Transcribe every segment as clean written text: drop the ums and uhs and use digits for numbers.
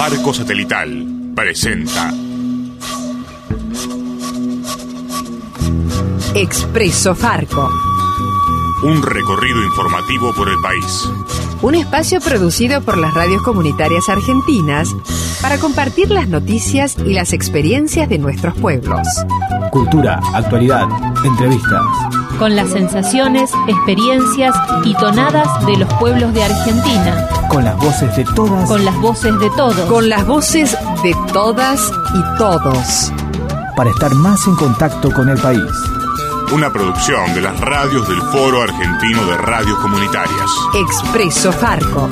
Farco Satelital presenta Expreso Farco. Un recorrido informativo por el país. Un espacio producido por las radios comunitarias argentinas para compartir las noticias y las experiencias de nuestros pueblos. Cultura, actualidad, entrevistas. Con las sensaciones, experiencias y tonadas de los pueblos de Argentina. Con las voces de todas. Con las voces de todos. Con las voces de todas y todos. Para estar más en contacto con el país. Una producción de las radios del Foro Argentino de Radios Comunitarias. Expreso Farco.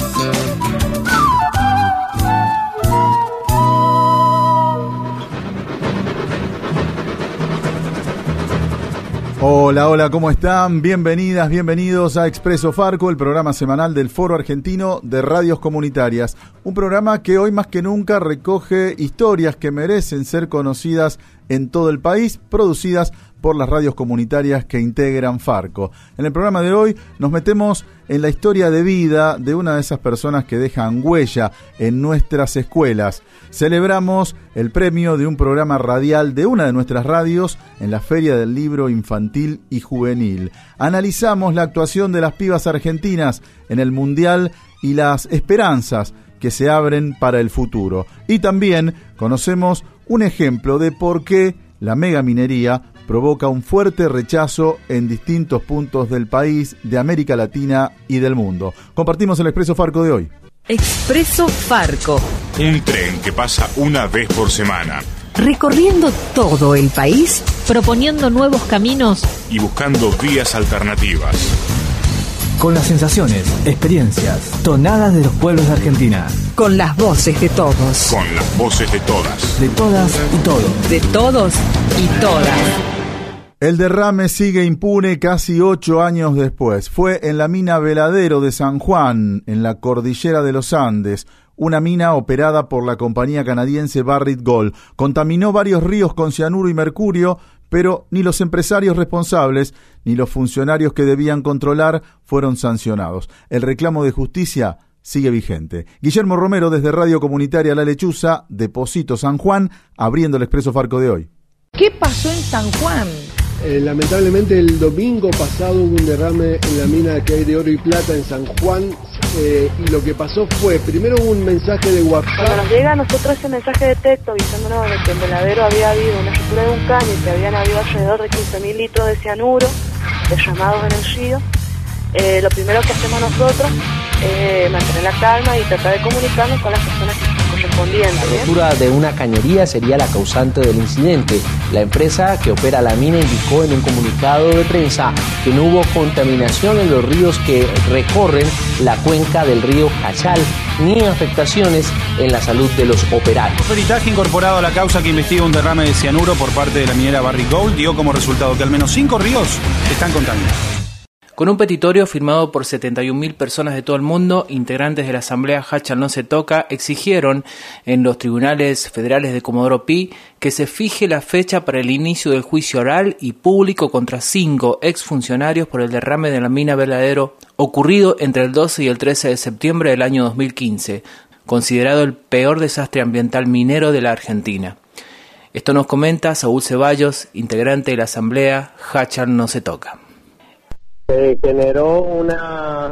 Hola, hola, ¿cómo están? Bienvenidas, bienvenidos a Expreso Farco, el programa semanal del Foro Argentino de Radios Comunitarias. Un programa que hoy más que nunca recoge historias que merecen ser conocidas en todo el país, producidas por las radios comunitarias que integran Farco. En el programa de hoy nos metemos en la historia de vida de una de esas personas que dejan huella en nuestras escuelas. Celebramos el premio de un programa radial de una de nuestras radios en la Feria del Libro Infantil y Juvenil. Analizamos la actuación de las pibas argentinas en el Mundial y las esperanzas que se abren para el futuro. Y también conocemos un ejemplo de por qué la megaminería provoca un fuerte rechazo en distintos puntos del país, de América Latina y del mundo. Compartimos el Expreso Farco de hoy. Expreso Farco. Un tren que pasa una vez por semana. Recorriendo todo el país, proponiendo nuevos caminos y buscando vías alternativas. Con las sensaciones, experiencias, tonadas de los pueblos de Argentina. Con las voces de todos. Con las voces de todas. De todas y todos. De todos y todas. El derrame sigue impune casi 8 años después. Fue en la mina Veladero de San Juan, en la cordillera de los Andes, una mina operada por la compañía canadiense Barrick Gold. Contaminó varios ríos con cianuro y mercurio, pero ni los empresarios responsables ni los funcionarios que debían controlar fueron sancionados. El reclamo de justicia sigue vigente. Guillermo Romero, desde Radio Comunitaria La Lechuza, Deposito San Juan, abriendo el Expreso Farco de hoy. ¿Qué pasó en San Juan? Lamentablemente el domingo pasado hubo un derrame en la mina que hay de oro y plata en San Juan, y lo que pasó fue, primero hubo un mensaje de WhatsApp. Cuando nos llega a nosotros ese mensaje de texto avisándonos de que en Veladero había habido una ruptura de un caño y que habían habido alrededor de 15.000 litros de cianuro derramados en el río, lo primero que hacemos nosotros es mantener la calma y tratar de comunicarnos con las personas correspondientes. La ruptura de una cañería sería la causante del incidente. La empresa que opera la mina indicó en un comunicado de prensa que no hubo contaminación en los ríos que recorren la cuenca del río Jachal, ni afectaciones en la salud de los operarios. Un peritaje incorporado a la causa que investiga un derrame de cianuro por parte de la minera Barrick Gold dio como resultado que al menos 5 ríos están contaminados. Con un petitorio firmado por 71.000 personas de todo el mundo, integrantes de la Asamblea Jachal No Se Toca exigieron en los tribunales federales de Comodoro Pi que se fije la fecha para el inicio del juicio oral y público contra 5 exfuncionarios por el derrame de la mina Veladero ocurrido entre el 12 y el 13 de septiembre del año 2015, considerado el peor desastre ambiental minero de la Argentina. Esto nos comenta Saúl Ceballos, integrante de la Asamblea Jachal No Se Toca. Se generó una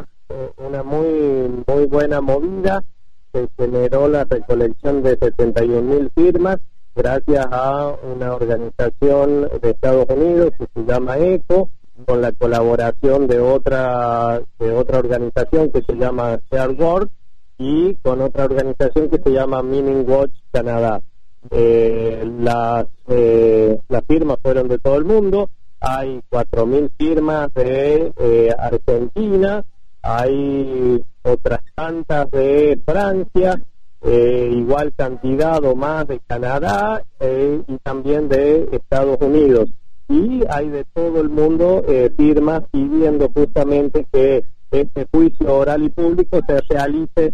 muy buena movida, se generó la recolección de 71.000 firmas gracias a una organización de Estados Unidos que se llama ECO, con la colaboración de otra organización que se llama ShareWorld y con otra organización que se llama Mining Watch Canadá. Las firmas fueron de todo el mundo. Hay 4.000 firmas de Argentina, hay otras tantas de Francia, igual cantidad o más de Canadá y también de Estados Unidos. Y hay de todo el mundo firmas pidiendo justamente que este juicio oral y público se realice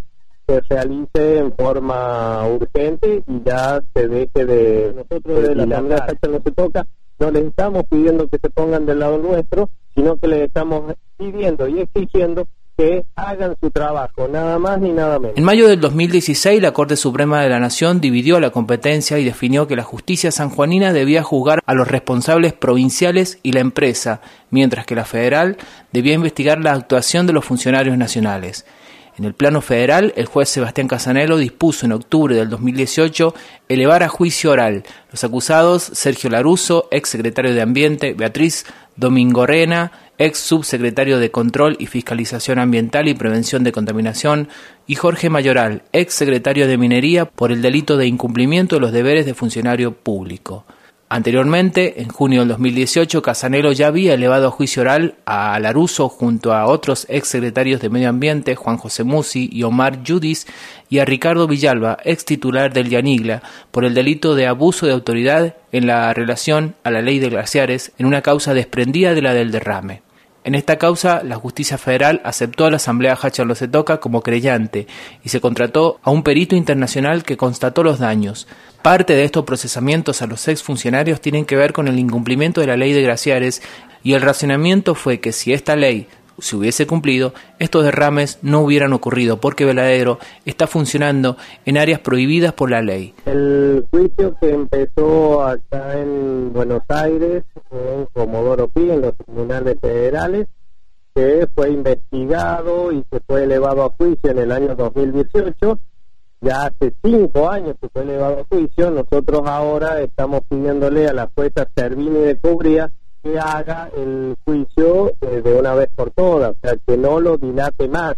en forma urgente y ya se deje de... Nosotros de la Asamblea Jachal No Se Toca no les estamos pidiendo que se pongan del lado nuestro, sino que les estamos pidiendo y exigiendo que hagan su trabajo, nada más ni nada menos. En mayo del 2016, la Corte Suprema de la Nación dividió la competencia y definió que la justicia sanjuanina debía juzgar a los responsables provinciales y la empresa, mientras que la federal debía investigar la actuación de los funcionarios nacionales. En el plano federal, el juez Sebastián Casanelo dispuso en octubre del 2018 elevar a juicio oral los acusados Sergio Laruso, ex secretario de Ambiente, Beatriz Domingorrena, ex subsecretario de Control y Fiscalización Ambiental y Prevención de Contaminación, y Jorge Mayoral, ex secretario de Minería, por el delito de incumplimiento de los deberes de funcionario público. Anteriormente, en junio del 2018, Casanelo ya había elevado a juicio oral a Laruso junto a otros ex secretarios de Medio Ambiente, Juan José Musi y Omar Yudis, y a Ricardo Villalba, ex titular del Yanigla, por el delito de abuso de autoridad en la relación a la ley de glaciares en una causa desprendida de la del derrame. En esta causa, la justicia federal aceptó a la Asamblea Hatch-Arlot-Setoca como creyente y se contrató a un perito internacional que constató los daños. Parte de estos procesamientos a los exfuncionarios tienen que ver con el incumplimiento de la ley de glaciares, y el razonamiento fue que si esta ley se hubiese cumplido, estos derrames no hubieran ocurrido porque Veladero está funcionando en áreas prohibidas por la ley. El juicio que empezó acá en Buenos Aires, en Comodoro Pi, en los tribunales federales, que fue investigado y se fue elevado a juicio en el año 2018, ya hace 5 años que fue elevado a juicio. Nosotros ahora estamos pidiéndole a la jueza Servini de Cubría que haga el juicio de una vez por todas, o sea, que no lo dilate más.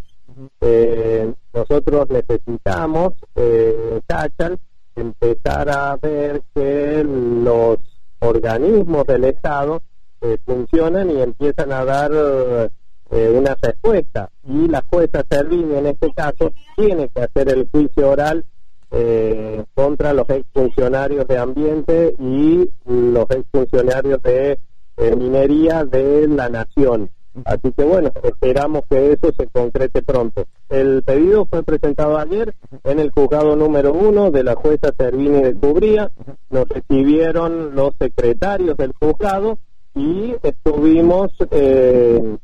Nosotros necesitamos, Cachal, empezar a ver que los organismos del Estado funcionan y empiezan a dar una respuesta, y la jueza Servini en este caso tiene que hacer el juicio oral contra los exfuncionarios de Ambiente y los exfuncionarios de Minería de la Nación. Así que bueno, esperamos que eso se concrete pronto. El pedido fue presentado ayer en el juzgado número 1 de la jueza Servini de Cubría. Nos recibieron los secretarios del juzgado y estuvimos en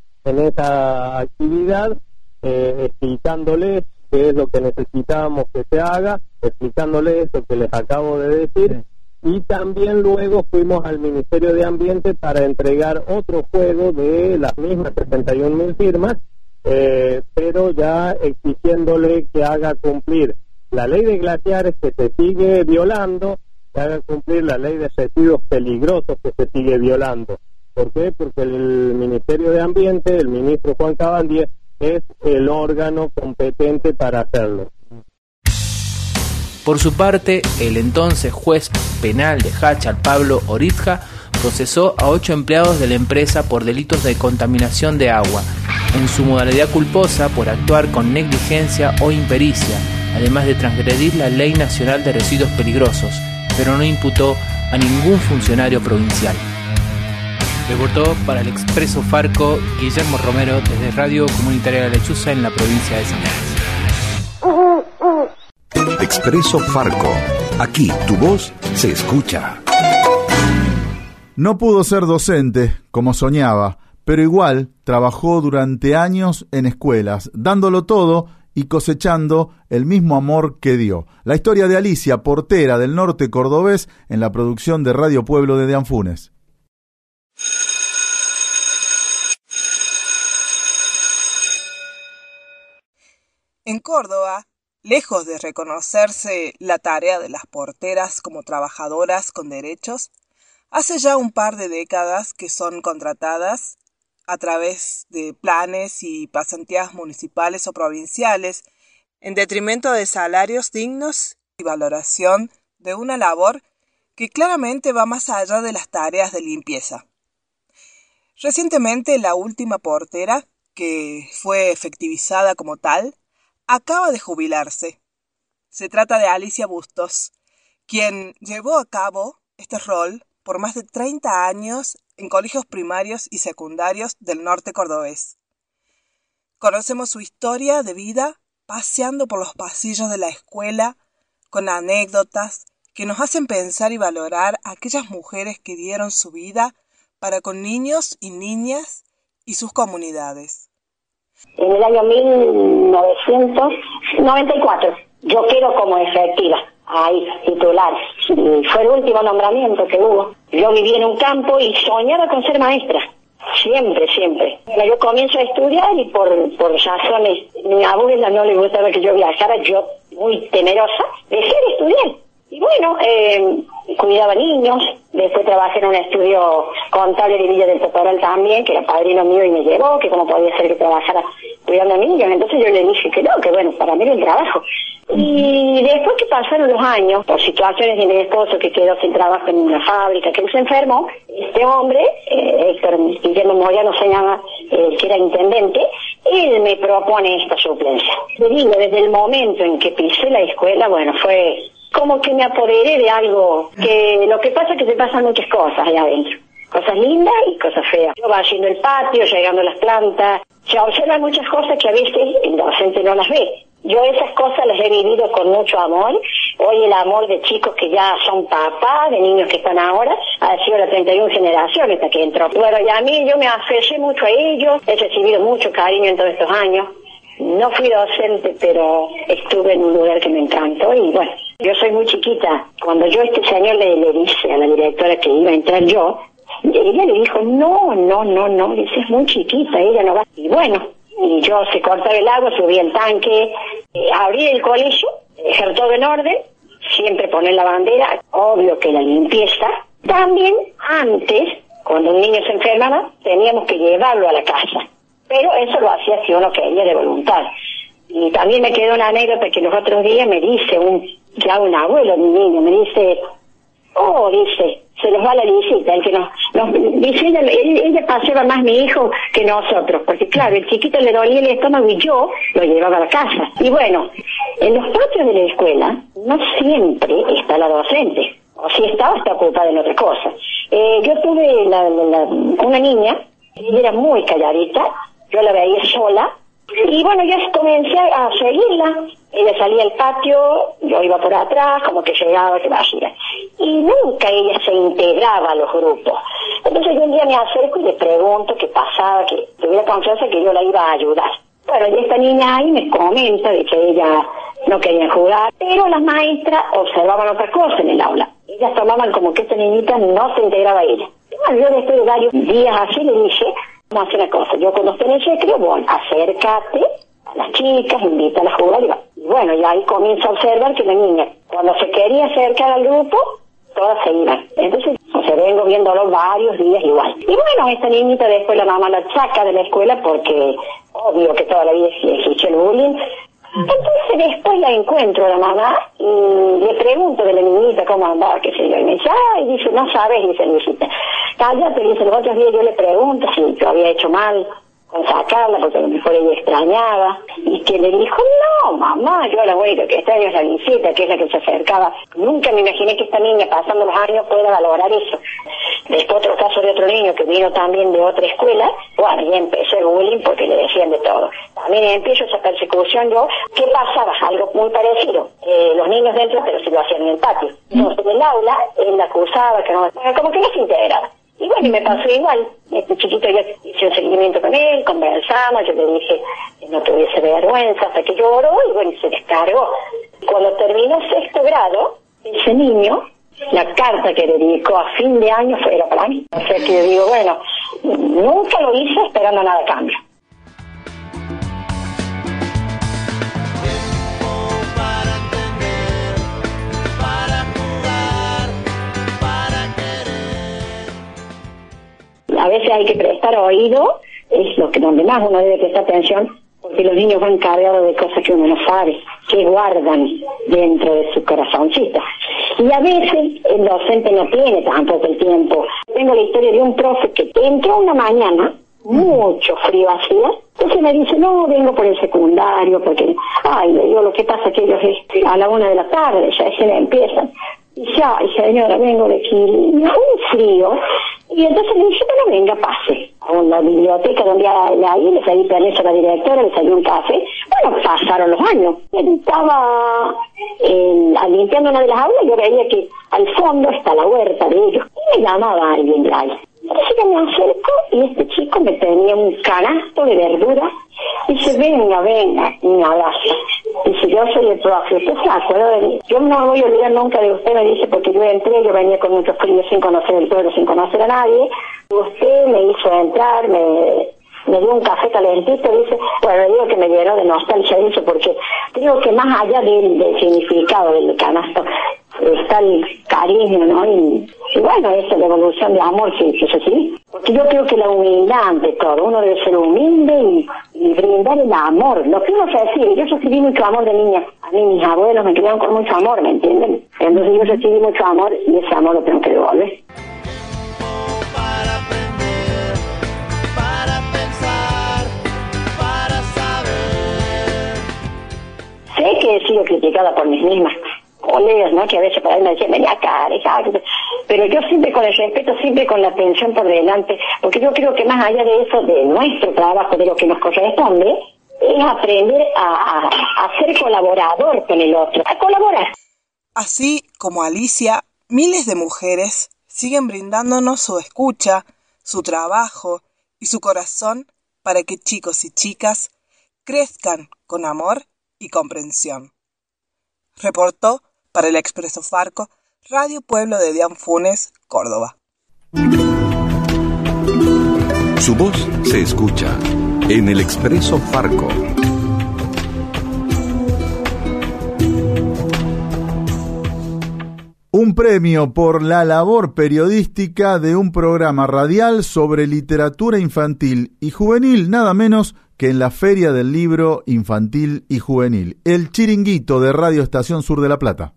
esa actividad explicándoles qué es lo que necesitamos que se haga, explicándoles lo que les acabo de decir. Y también luego fuimos al Ministerio de Ambiente para entregar otro juego de las mismas 71.000 firmas, pero ya exigiéndole que haga cumplir la ley de glaciares, que se sigue violando, que haga cumplir la ley de residuos peligrosos, que se sigue violando. ¿Por qué? Porque el Ministerio de Ambiente, el ministro Juan Cabandier, es el órgano competente para hacerlo. Por su parte, el entonces juez penal de Hachal, Pablo Orizja, procesó a 8 empleados de la empresa por delitos de contaminación de agua, en su modalidad culposa por actuar con negligencia o impericia, además de transgredir la Ley Nacional de Residuos Peligrosos, pero no imputó a ningún funcionario provincial. Reportó para el Expreso Farco Guillermo Romero desde Radio Comunitaria La Lechuza en la provincia de San Luis. Expreso Farco. Aquí tu voz se escucha. No pudo ser docente, como soñaba, pero igual trabajó durante años en escuelas, dándolo todo y cosechando el mismo amor que dio. La historia de Alicia, portera del norte cordobés, en la producción de Radio Pueblo de Anfunes. En Córdoba, lejos de reconocerse la tarea de las porteras como trabajadoras con derechos, hace ya un par de décadas que son contratadas a través de planes y pasantías municipales o provinciales, en detrimento de salarios dignos y valoración de una labor que claramente va más allá de las tareas de limpieza. Recientemente, la última portera, que fue efectivizada como tal, acaba de jubilarse. Se trata de Alicia Bustos, quien llevó a cabo este rol por más de 30 años en colegios primarios y secundarios del norte cordobés. Conocemos su historia de vida paseando por los pasillos de la escuela con anécdotas que nos hacen pensar y valorar a aquellas mujeres que dieron su vida para con niños y niñas y sus comunidades. En el año 1994 yo quedo como efectiva, ahí, titular. Y fue el último nombramiento que hubo. Yo vivía en un campo y soñaba con ser maestra. Siempre, siempre. Bueno, yo comienzo a estudiar y por razones, mi abuela no le gustaba que yo viajara, yo muy temerosa, dejé de estudiar. Y bueno, cuidaba niños, después trabajé en un estudio contable de Villa del Totoral también, que era padrino mío y me llevó, que cómo podía ser que trabajara cuidando a niños. Entonces yo le dije que no, que bueno, para mí era el trabajo. Y después que pasaron los años, por situaciones de mi esposo que quedó sin trabajo en una fábrica, que él se enfermó, este hombre, Héctor Guillermo Moyano se llama, que era intendente, él me propone esta suplencia. Le digo, desde el momento en que pisé la escuela, bueno, fue como que me apoderé de algo, que lo que pasa es que se pasan muchas cosas allá adentro. Cosas lindas y cosas feas. Yo va haciendo el patio, llegando a las plantas, se observan muchas cosas que a veces el docente no las ve. Yo esas cosas las he vivido con mucho amor. Hoy el amor de chicos que ya son papás, de niños que están ahora, ha sido la 31 generación esta que entró. Bueno, y a mí yo me aferré mucho a ellos, he recibido mucho cariño en todos estos años. No fui docente, pero estuve en un lugar que me encantó y bueno, yo soy muy chiquita. Cuando yo este señor le dije a la directora que iba a entrar yo, ella le dijo, no, dice, es muy chiquita, ella no va. Y bueno, y yo se cortaba el agua, subí el tanque, abrí el colegio, dejar todo en orden, siempre poner la bandera, obvio que la limpieza. También antes, cuando un niño se enfermaba, teníamos que llevarlo a la casa. Pero eso lo hacía si uno quería de voluntad. Y también me quedó una anécdota que los otros días me dice un abuelo de mi niño, me dice, dice, se nos va la visita, el que dice, ella paseaba más mi hijo que nosotros, porque claro, el chiquito le dolía el estómago y yo lo llevaba a la casa. Y bueno, en los patios de la escuela no siempre está la docente, o si está ocupada en otra cosa. Yo tuve una niña, ella era muy calladita, yo la veía sola, y bueno, ya comencé a seguirla. Ella salía al patio, yo iba por atrás, como que llegaba, que vacía. Y nunca ella se integraba a los grupos. Entonces yo un día me acerco y le pregunto qué pasaba, que tuviera confianza que yo la iba a ayudar. Bueno, y esta niña ahí me comenta de que ella no quería jugar, pero las maestras observaban otra cosa en el aula. Ellas tomaban como que esta niñita no se integraba a ella. Y bueno, yo después de varios días así le dije, vamos a hacer una cosa, yo cuando esté en el recreo, bueno, acércate a las chicas, invítala a jugar y va. Y bueno, y ahí comienzo a observar que la niña, cuando se quería acercar al grupo, todas se iban. Entonces, vengo viéndolo varios días igual. Y bueno, esta niñita después la mamá la saca de la escuela porque, obvio que toda la vida existió el bullying. Entonces después la encuentro a la mamá y le pregunto de la niñita cómo andaba, qué sé yo, y me dice, dice, no sabes, dice Luisita, cállate, dice, los otros días yo le pregunto si yo había hecho mal con sacarla, porque a lo mejor ella extrañaba, y que le dijo, no, mamá, yo la única que extraño es la Luisita, que es la que se acercaba. Nunca me imaginé que esta niña, pasando los años, pueda valorar eso. Después otro caso de otro niño que vino también de otra escuela, bueno, ya empecé el bullying porque le decían de todo. También empiezo esa persecución yo. ¿Qué pasaba? Algo muy parecido. Los niños dentro, pero se lo hacían en el patio. Entonces en el aula, él la acusaba, que no, como que no se integraba. Y bueno, y me pasó igual. Este chiquito yo hice un seguimiento con él, conversamos, yo le dije que no tuviese vergüenza, hasta que lloró y bueno, se descargó. Cuando terminó sexto grado, ese niño, la carta que le dedicó a fin de año era para mí. O sea que yo digo, bueno, nunca lo hice esperando nada a cambio. A veces hay que prestar oído, es lo que donde más uno debe prestar atención, porque los niños van cargados de cosas que uno no sabe, que guardan dentro de su corazoncito. Y a veces el docente no tiene tampoco el tiempo. Tengo la historia de un profe que entró una mañana, mucho frío hacía, entonces me dice, no, vengo por el secundario, porque, le digo, lo que pasa es que ellos a la 1 de la tarde, ya se empiezan. Y ya, señora, vengo de aquí, un frío. Y entonces le dije, bueno, venga, pase a una biblioteca donde ahí le pedí permiso a la directora, le salió un café. Bueno, pasaron los años. Él estaba limpiando una de las aulas y yo veía que al fondo está la huerta de ellos. Y me llamaba alguien de ahí. Entonces yo me acerco y este chico me tenía un canasto de verduras, Dice, venga, niña Laza. Dice, yo soy el profe. ¿Usted se acuerda de mí? Yo no voy a olvidar nunca de usted, me dice, porque yo entré, yo venía con mucho frío sin conocer el pueblo, sin conocer a nadie. Usted me hizo entrar, me dio un café calentito, dice, bueno, digo que me llenó de nostalgia, dice, porque creo que más allá del significado del canasto está el cariño, ¿no? Y bueno, esa es la evolución de amor que se sigue. Porque yo creo que la humildad ante todo, uno debe ser humilde y brindar el amor. Lo que uno recibe, yo recibí mucho amor de niña. A mí mis abuelos me criaron con mucho amor, ¿me entienden? Entonces yo recibí mucho amor y ese amor lo tengo que devolver. Sé que he sido criticada por mis mismas colegas, ¿no? Que a veces para mí me decían, venía acá, pero yo siempre con el respeto, siempre con la atención por delante, porque yo creo que más allá de eso, de nuestro trabajo, de lo que nos corresponde, es aprender a ser colaborador con el otro, a colaborar. Así como Alicia, miles de mujeres siguen brindándonos su escucha, su trabajo y su corazón para que chicos y chicas crezcan con amor y comprensión. Reportó para el Expreso Farco, Radio Pueblo de Dian Funes, Córdoba. Su voz se escucha en el Expreso Farco. Un premio por la labor periodística de un programa radial sobre literatura infantil y juvenil, nada menos que en la Feria del Libro Infantil y Juvenil, El Chiringuito de Radio Estación Sur de La Plata.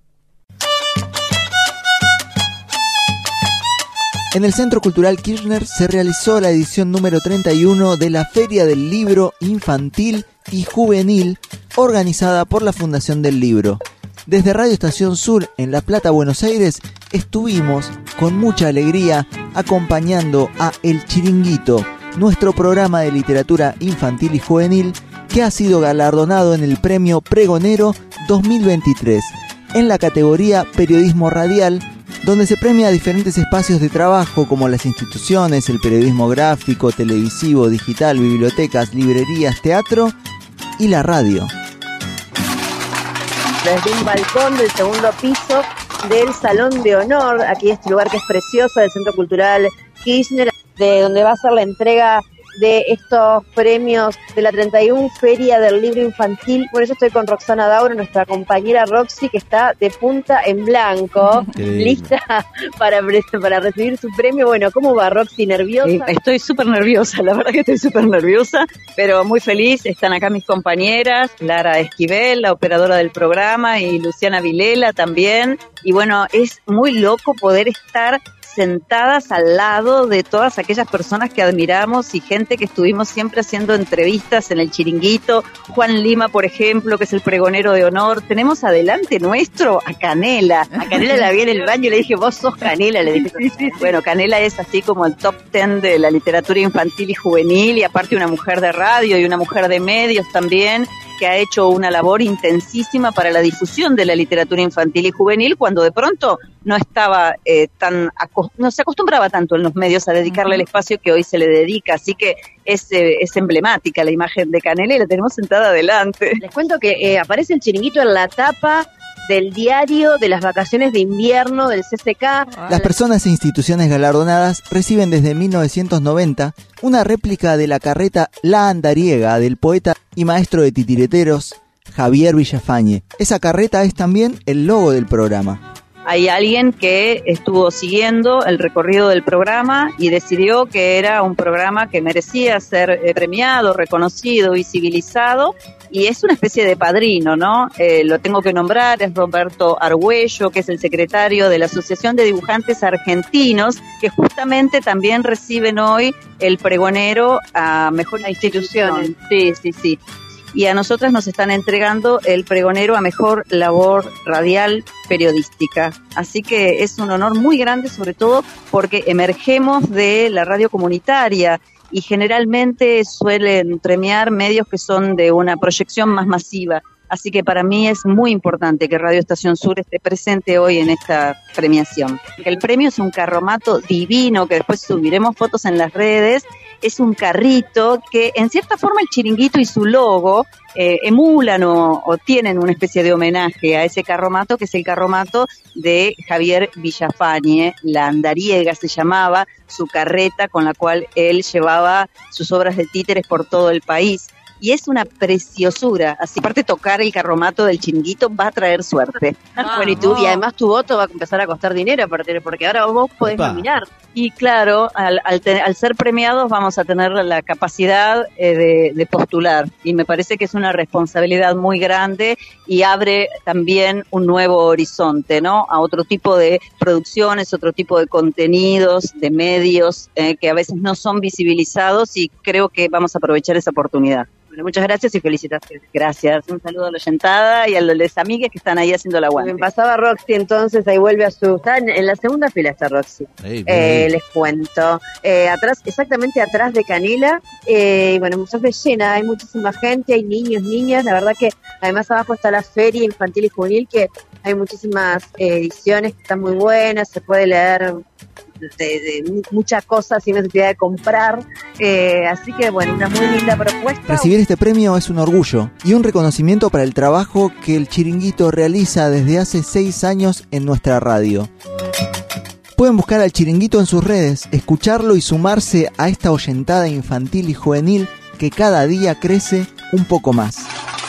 En el Centro Cultural Kirchner se realizó la edición número 31 de la Feria del Libro Infantil y Juvenil, organizada por la Fundación del Libro. Desde Radio Estación Sur en La Plata, Buenos Aires, estuvimos con mucha alegría acompañando a El Chiringuito, nuestro programa de literatura infantil y juvenil que ha sido galardonado en el Premio Pregonero 2023 en la categoría Periodismo Radial, donde se premia diferentes espacios de trabajo como las instituciones, el periodismo gráfico, televisivo, digital, bibliotecas, librerías, teatro y la radio. Desde un balcón del segundo piso del Salón de Honor, aquí este lugar que es precioso, del Centro Cultural Kirchner, de donde va a ser la entrega de estos premios de la 31 Feria del Libro Infantil. Por eso estoy con Roxana Dauro, nuestra compañera Roxy, que está de punta en blanco, lista para recibir su premio. Bueno, ¿cómo va, Roxy? ¿Nerviosa? Estoy súper nerviosa, la verdad que estoy súper nerviosa, pero muy feliz. Están acá mis compañeras, Lara Esquivel, la operadora del programa, y Luciana Vilela también. Y bueno, es muy loco poder estar sentadas al lado de todas aquellas personas que admiramos y gente que estuvimos siempre haciendo entrevistas en el Chiringuito. Juan Lima, por ejemplo, que es el pregonero de honor. Tenemos adelante nuestro a Canela. A Canela la vi en el baño y le dije, vos sos Canela. Le dije, sí. Bueno, Canela es así como el top 10 de la literatura infantil y juvenil, y aparte una mujer de radio y una mujer de medios también, que ha hecho una labor intensísima para la difusión de la literatura infantil y juvenil, cuando de pronto no estaba no se acostumbraba tanto en los medios a dedicarle el espacio que hoy se le dedica. Así que es emblemática la imagen de Canela y la tenemos sentada adelante. Les cuento que aparece el Chiringuito en la tapa del diario de las vacaciones de invierno del CCK. Las personas e instituciones galardonadas reciben desde 1990 una réplica de la carreta La Andariega del poeta y maestro de titireteros Javier Villafañe. Esa carreta es también el logo del programa. Hay alguien que estuvo siguiendo el recorrido del programa y decidió que era un programa que merecía ser premiado, reconocido, visibilizado, y es una especie de padrino, ¿no? Lo tengo que nombrar, es Roberto Argüello, que es el secretario de la Asociación de Dibujantes Argentinos, que justamente también reciben hoy el pregonero a Mejor Institución. Sí. Y a nosotras nos están entregando el pregonero a Mejor Labor Radial Periodística. Así que es un honor muy grande, sobre todo porque emergemos de la radio comunitaria y generalmente suelen premiar medios que son de una proyección más masiva. Así que para mí es muy importante que Radio Estación Sur esté presente hoy en esta premiación. El premio es un carromato divino, que después subiremos fotos en las redes, es un carrito que en cierta forma el Chiringuito y su logo emulan o tienen una especie de homenaje a ese carromato, que es el carromato de Javier Villafañe. La Andariega se llamaba, su carreta con la cual él llevaba sus obras de títeres por todo el país. Y es una preciosura. Así, aparte, tocar el carromato del Chiringuito va a traer suerte. Bueno, y además tu voto va a empezar a costar dinero, porque ahora vos podés nominar. Y claro, al ser premiados vamos a tener la capacidad de postular. Y me parece que es una responsabilidad muy grande y abre también un nuevo horizonte, ¿no? A otro tipo de producciones, otro tipo de contenidos, de medios que a veces no son visibilizados, y creo que vamos a aprovechar esa oportunidad. Bueno, muchas gracias y felicitaciones. Gracias. Un saludo a la oyentada y a los amigues que están ahí haciendo la aguante. Me pasaba Roxy, entonces ahí vuelve a su... Está en la segunda fila está Roxy. Les cuento. Atrás, exactamente atrás de Canela. Y bueno, muchas veces llena, hay muchísima gente, hay niños, niñas. La verdad que además abajo está la feria infantil y juvenil, que hay muchísimas ediciones que están muy buenas, se puede leer de muchas cosas sin necesidad de comprar, así que bueno, una muy linda propuesta. Recibir este premio es un orgullo y un reconocimiento para el trabajo que el Chiringuito realiza desde hace 6 años en nuestra radio. Pueden buscar al Chiringuito en sus redes, escucharlo y sumarse a esta oyentada infantil y juvenil que cada día crece un poco más.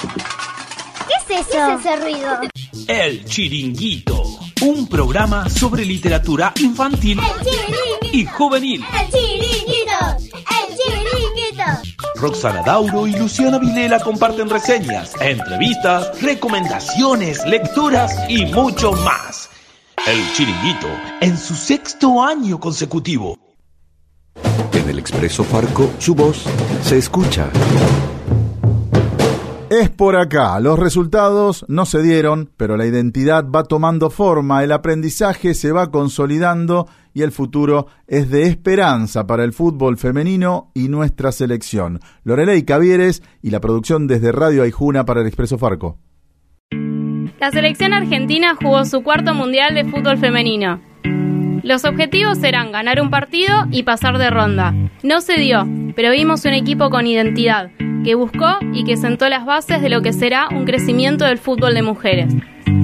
¿Qué es eso? ¿Qué es ese ruido? El Chiringuito, un programa sobre literatura infantil y juvenil. ¡El Chiringuito! ¡El Chiringuito! Roxana Dauro y Luciana Vilela comparten reseñas, entrevistas, recomendaciones, lecturas y mucho más. El Chiringuito, en su 6º año consecutivo. En el Expreso Farco, su voz se escucha. Es por acá, los resultados no se dieron, pero la identidad va tomando forma, el aprendizaje se va consolidando y el futuro es de esperanza para el fútbol femenino y nuestra selección. Lorelei Cavieres y la producción desde Radio Aijuna para el Expreso Farco. La selección argentina jugó su 4º mundial de fútbol femenino. Los objetivos eran ganar un partido y pasar de ronda. No se dio, pero vimos un equipo con identidad, que buscó y que sentó las bases de lo que será un crecimiento del fútbol de mujeres.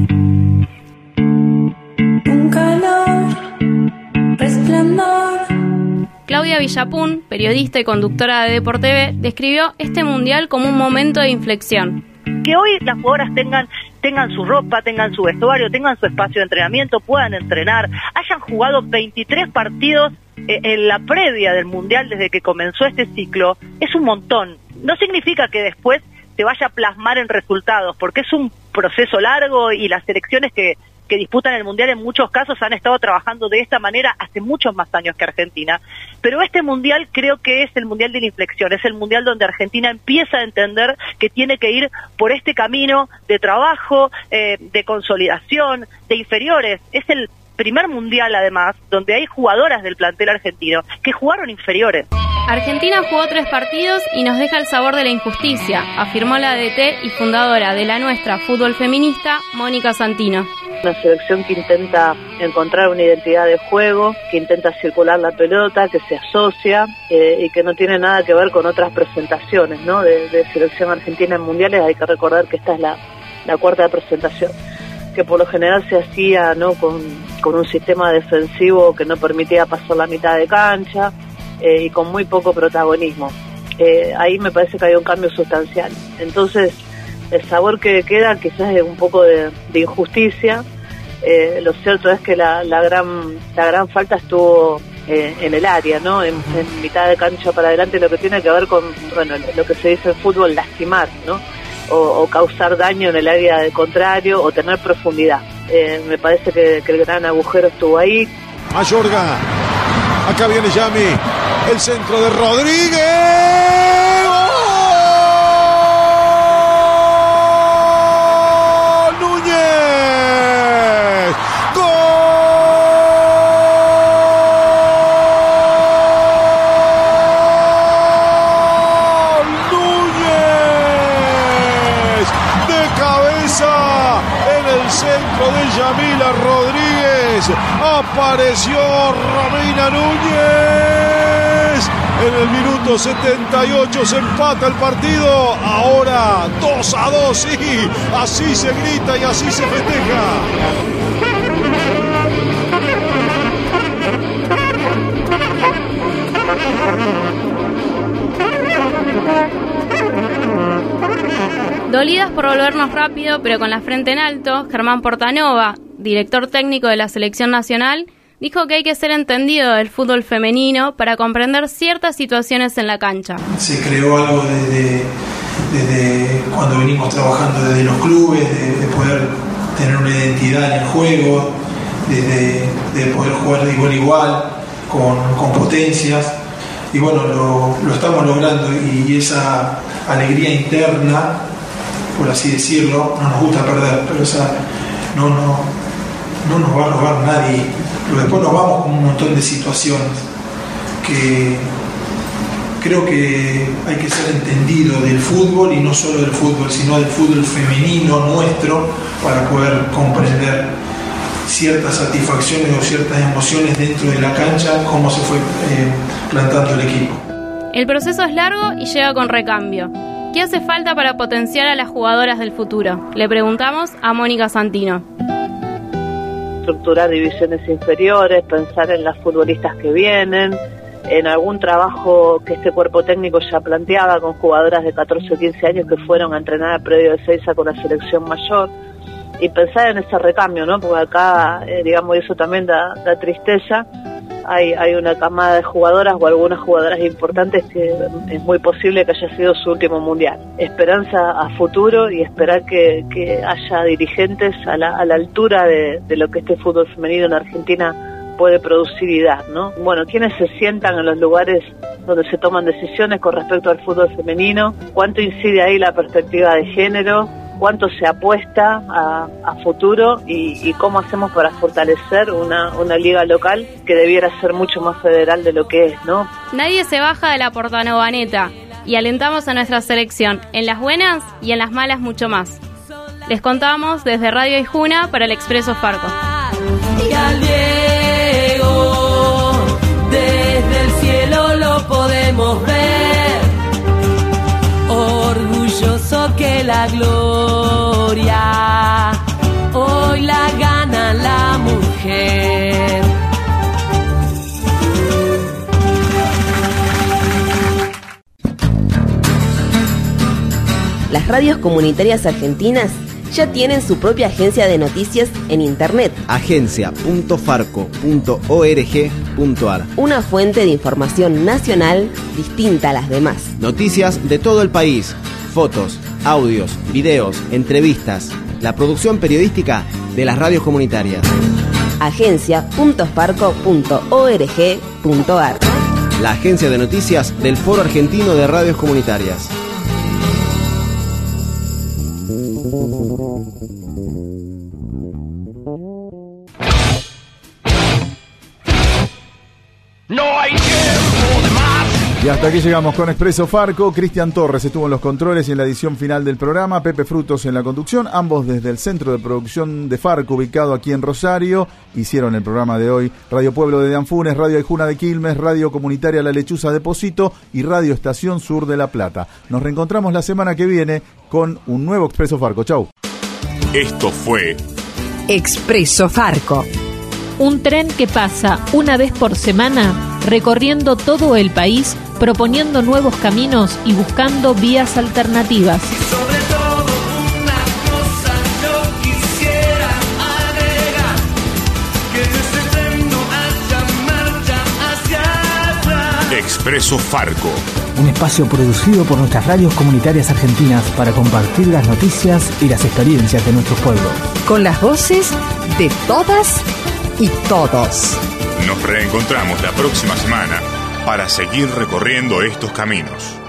Un calor, resplandor. Claudia Villapun, periodista y conductora de Depor TV, describió este mundial como un momento de inflexión. Que hoy las jugadoras tengan su ropa, tengan su vestuario, tengan su espacio de entrenamiento, puedan entrenar, hayan jugado 23 partidos en la previa del mundial desde que comenzó este ciclo, es un montón. No significa que después se vaya a plasmar en resultados, porque es un proceso largo y las selecciones que disputan el mundial en muchos casos han estado trabajando de esta manera hace muchos más años que Argentina. Pero este mundial creo que es el mundial de la inflexión, es el mundial donde Argentina empieza a entender que tiene que ir por este camino de trabajo, de consolidación, de inferiores. Es el primer mundial, además, donde hay jugadoras del plantel argentino que jugaron inferiores. Argentina jugó 3 partidos y nos deja el sabor de la injusticia, afirmó la DT y fundadora de La Nuestra Fútbol Feminista, Mónica Santino. Una selección que intenta encontrar una identidad de juego, que intenta circular la pelota, que se asocia y que no tiene nada que ver con otras presentaciones, ¿no? de selección argentina en mundiales. Hay que recordar que esta es la 4ª presentación, que por lo general se hacía, ¿no? con un sistema defensivo que no permitía pasar la mitad de cancha y con muy poco protagonismo. Ahí me parece que hay un cambio sustancial. Entonces, el sabor que queda quizás es un poco de injusticia. Lo cierto es que la gran falta estuvo en el área, ¿no? En mitad de cancha para adelante, lo que tiene que ver con, bueno, lo que se dice en fútbol, lastimar, ¿no? O causar daño en el área del contrario o tener profundidad. Me parece que el gran agujero estuvo ahí. Mayorga, acá viene Yami, el centro de Rodríguez. Yamila Rodríguez, apareció Romina Núñez goles. En el minuto 78 se empata el partido. Ahora 2-2, sí. Así se grita y así se festeja. Dolidas por volvernos rápido, pero con la frente en alto, Germán Portanova, director técnico de la Selección Nacional, dijo que hay que ser entendido del fútbol femenino para comprender ciertas situaciones en la cancha. Se creó algo desde cuando venimos trabajando desde los clubes, de poder tener una identidad en el juego, de poder jugar de igual a igual, con potencias. Y bueno, lo estamos logrando, y esa alegría interna, por así decirlo, no nos gusta perder, pero esa no nos va a robar nadie. Pero después nos vamos con un montón de situaciones que creo que hay que ser entendido del fútbol, y no solo del fútbol, sino del fútbol femenino nuestro, para poder comprender ciertas satisfacciones o ciertas emociones dentro de la cancha, cómo se fue plantando el equipo. El proceso es largo y llega con recambio. ¿Qué hace falta para potenciar a las jugadoras del futuro? Le preguntamos a Mónica Santino. Estructurar divisiones inferiores, pensar en las futbolistas que vienen, en algún trabajo que este cuerpo técnico ya planteaba con jugadoras de 14 o 15 años que fueron a entrenar al predio de Seiza con la selección mayor, y pensar en ese recambio, ¿no? Porque acá, digamos, eso también da tristeza. Hay una camada de jugadoras o algunas jugadoras importantes que es muy posible que haya sido su último mundial. Esperanza a futuro y esperar que haya dirigentes a la altura de lo que este fútbol femenino en Argentina puede producir y dar, ¿no? Bueno, quienes se sientan en los lugares donde se toman decisiones con respecto al fútbol femenino, cuánto incide ahí la perspectiva de género, cuánto se apuesta a futuro y cómo hacemos para fortalecer una liga local que debiera ser mucho más federal de lo que es, ¿no? Nadie se baja de la portanovaneta y alentamos a nuestra selección en las buenas y en las malas mucho más. Les contamos desde Radio Aijuna para el Expreso Farco. Y al Diego, desde el cielo lo podemos ver, orgulloso que la gloria hoy la gana la mujer. Las radios comunitarias argentinas ya tienen su propia agencia de noticias en internet. agencia.farco.org.ar. Una fuente de información nacional distinta a las demás. Noticias de todo el país, fotos, audios, videos, entrevistas, la producción periodística de las radios comunitarias. agencia.farco.org.ar. La agencia de noticias del Foro Argentino de Radios Comunitarias. No hay tiempo de más. Y hasta aquí llegamos con Expreso Farco. Cristian Torres estuvo en los controles y en la edición final del programa. Pepe Frutos en la conducción, ambos desde el centro de producción de Farco, ubicado aquí en Rosario. Hicieron el programa de hoy Radio Pueblo de Anfunes, Radio Aijuna de Quilmes, Radio Comunitaria La Lechuza de Pocito y Radio Estación Sur de La Plata. Nos reencontramos la semana que viene con un nuevo Expreso Farco. Chau. Esto fue Expreso Farco. Un tren que pasa una vez por semana recorriendo todo el país, proponiendo nuevos caminos y buscando vías alternativas. Sobre todo una cosa yo quisiera agregar, que en ese tren no haya marcha hacia atrás. Expreso Farco. Un espacio producido por nuestras radios comunitarias argentinas para compartir las noticias y las experiencias de nuestros pueblos. Con las voces de todas y todos. Nos reencontramos la próxima semana para seguir recorriendo estos caminos.